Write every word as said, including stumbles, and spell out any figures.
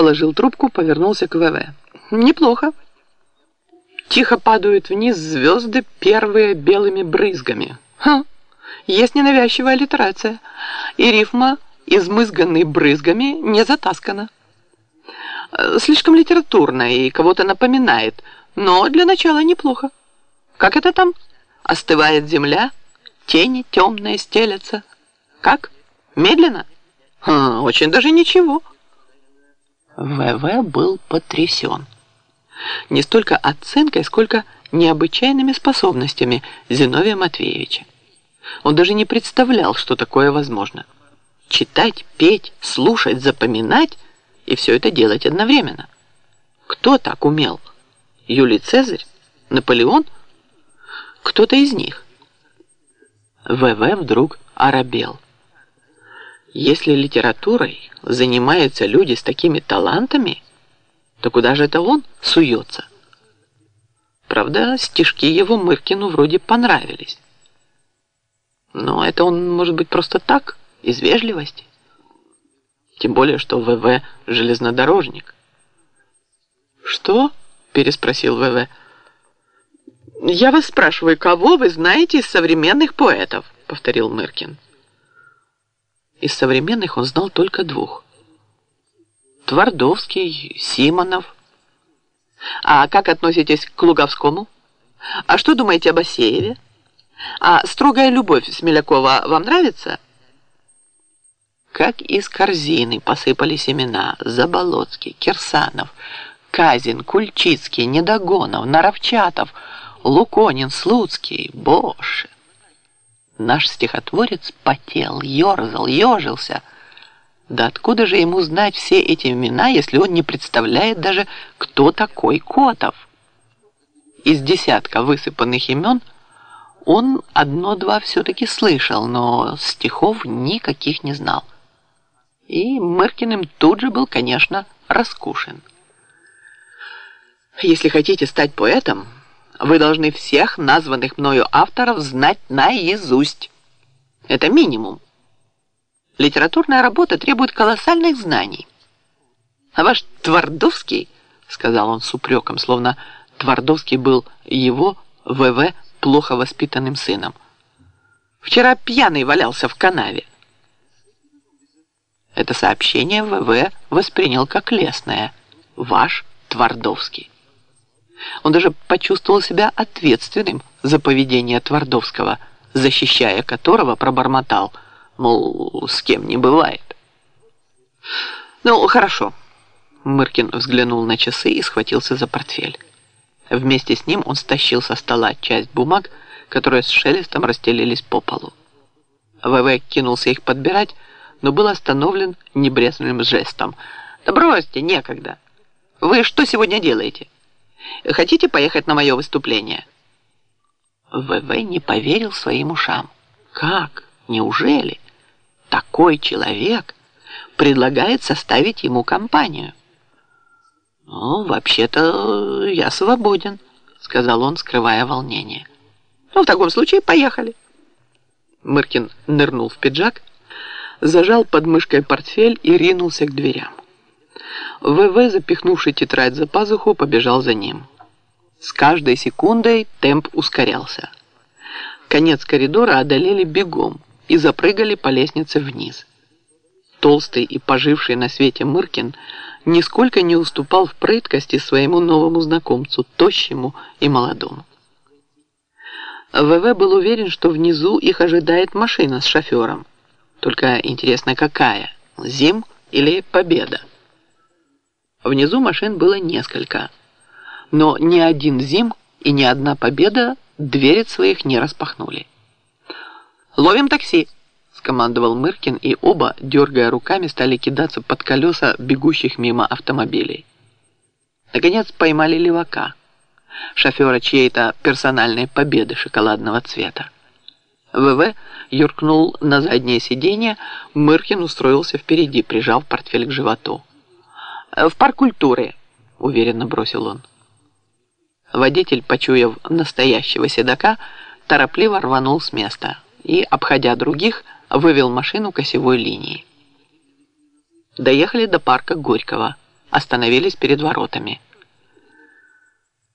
положил трубку, повернулся к ВВ. Неплохо. Тихо падают вниз звезды, первые белыми брызгами. Ха, есть ненавязчивая аллитерация. И рифма «измызганный брызгами» не затаскана. Слишком литературно и кого-то напоминает, но для начала неплохо. Как это там? Остывает земля, тени темные стелятся. Как? Медленно? Ха, очень даже ничего. ВВ был потрясен. Не столько оценкой, сколько необычайными способностями Зиновия Матвеевича. Он даже не представлял, что такое возможно. Читать, петь, слушать, запоминать и все это делать одновременно. Кто так умел? Юлий Цезарь? Наполеон? Кто-то из них. ВВ вдруг оробел. Если литературой занимаются люди с такими талантами, то куда же это он суется? Правда, стишки его Мыркину вроде понравились. Но это он, может быть, просто так, из вежливости. Тем более, что ВВ железнодорожник. «Что?» – переспросил ВВ. «Я вас спрашиваю, кого вы знаете из современных поэтов?» – повторил Мыркин. Из современных он знал только двух. Твардовский, Симонов. А как относитесь к Луговскому? А что думаете об Асееве? А «Строгая любовь» Смелякова вам нравится? Как из корзины посыпались имена: Заболоцкий, Кирсанов, Казин, Кульчицкий, Недогонов, Наровчатов, Луконин, Слуцкий. Боже! Наш стихотворец потел, ерзал, ежился. Да откуда же ему знать все эти имена, если он не представляет даже, кто такой Котов? Из десятка высыпанных имен он одно-два все-таки слышал, но стихов никаких не знал. И Мыркиным тут же был, конечно, раскушен. Если хотите стать поэтом, вы должны всех названных мною авторов знать наизусть. Это минимум. Литературная работа требует колоссальных знаний. А ваш Твардовский, сказал он с упреком, словно Твардовский был его, ВВ, плохо воспитанным сыном, вчера пьяный валялся в канаве. Это сообщение ВВ воспринял как лестное. Ваш Твардовский. Он даже почувствовал себя ответственным за поведение Твардовского, защищая которого пробормотал, мол, с кем не бывает. Ну, хорошо. Мыркин взглянул на часы и схватился за портфель. Вместе с ним он стащил со стола часть бумаг, которые с шелестом расстелились по полу. ВВ кинулся их подбирать, но был остановлен небрежным жестом. «Да бросьте, некогда. Вы что сегодня делаете? Хотите поехать на мое выступление?» ВВ не поверил своим ушам. Как? Неужели? Такой человек предлагает составить ему компанию? «Ну, вообще-то я свободен», — сказал он, скрывая волнение. «Ну, в таком случае поехали». Мыркин нырнул в пиджак, зажал под мышкой портфель и ринулся к дверям. ВВ, запихнувший тетрадь за пазуху, побежал за ним. С каждой секундой темп ускорялся. Конец коридора одолели бегом и запрыгали по лестнице вниз. Толстый и поживший на свете Мыркин нисколько не уступал в прыткости своему новому знакомцу, тощему и молодому. ВВ был уверен, что внизу их ожидает машина с шофером. Только интересно, какая? Зим или Победа? Внизу машин было несколько, но ни один Зим и ни одна Победа дверь своих не распахнули. «Ловим такси!» — скомандовал Мыркин, и оба, дергая руками, стали кидаться под колеса бегущих мимо автомобилей. Наконец поймали левака, шофера чьей-то персональной Победы шоколадного цвета. ВВ юркнул на заднее сиденье, Мыркин устроился впереди, прижав портфель к животу. «В парк культуры», — уверенно бросил он. Водитель, почуяв настоящего седока, торопливо рванул с места и, обходя других, вывел машину к осевой линии. Доехали до парка Горького, остановились перед воротами.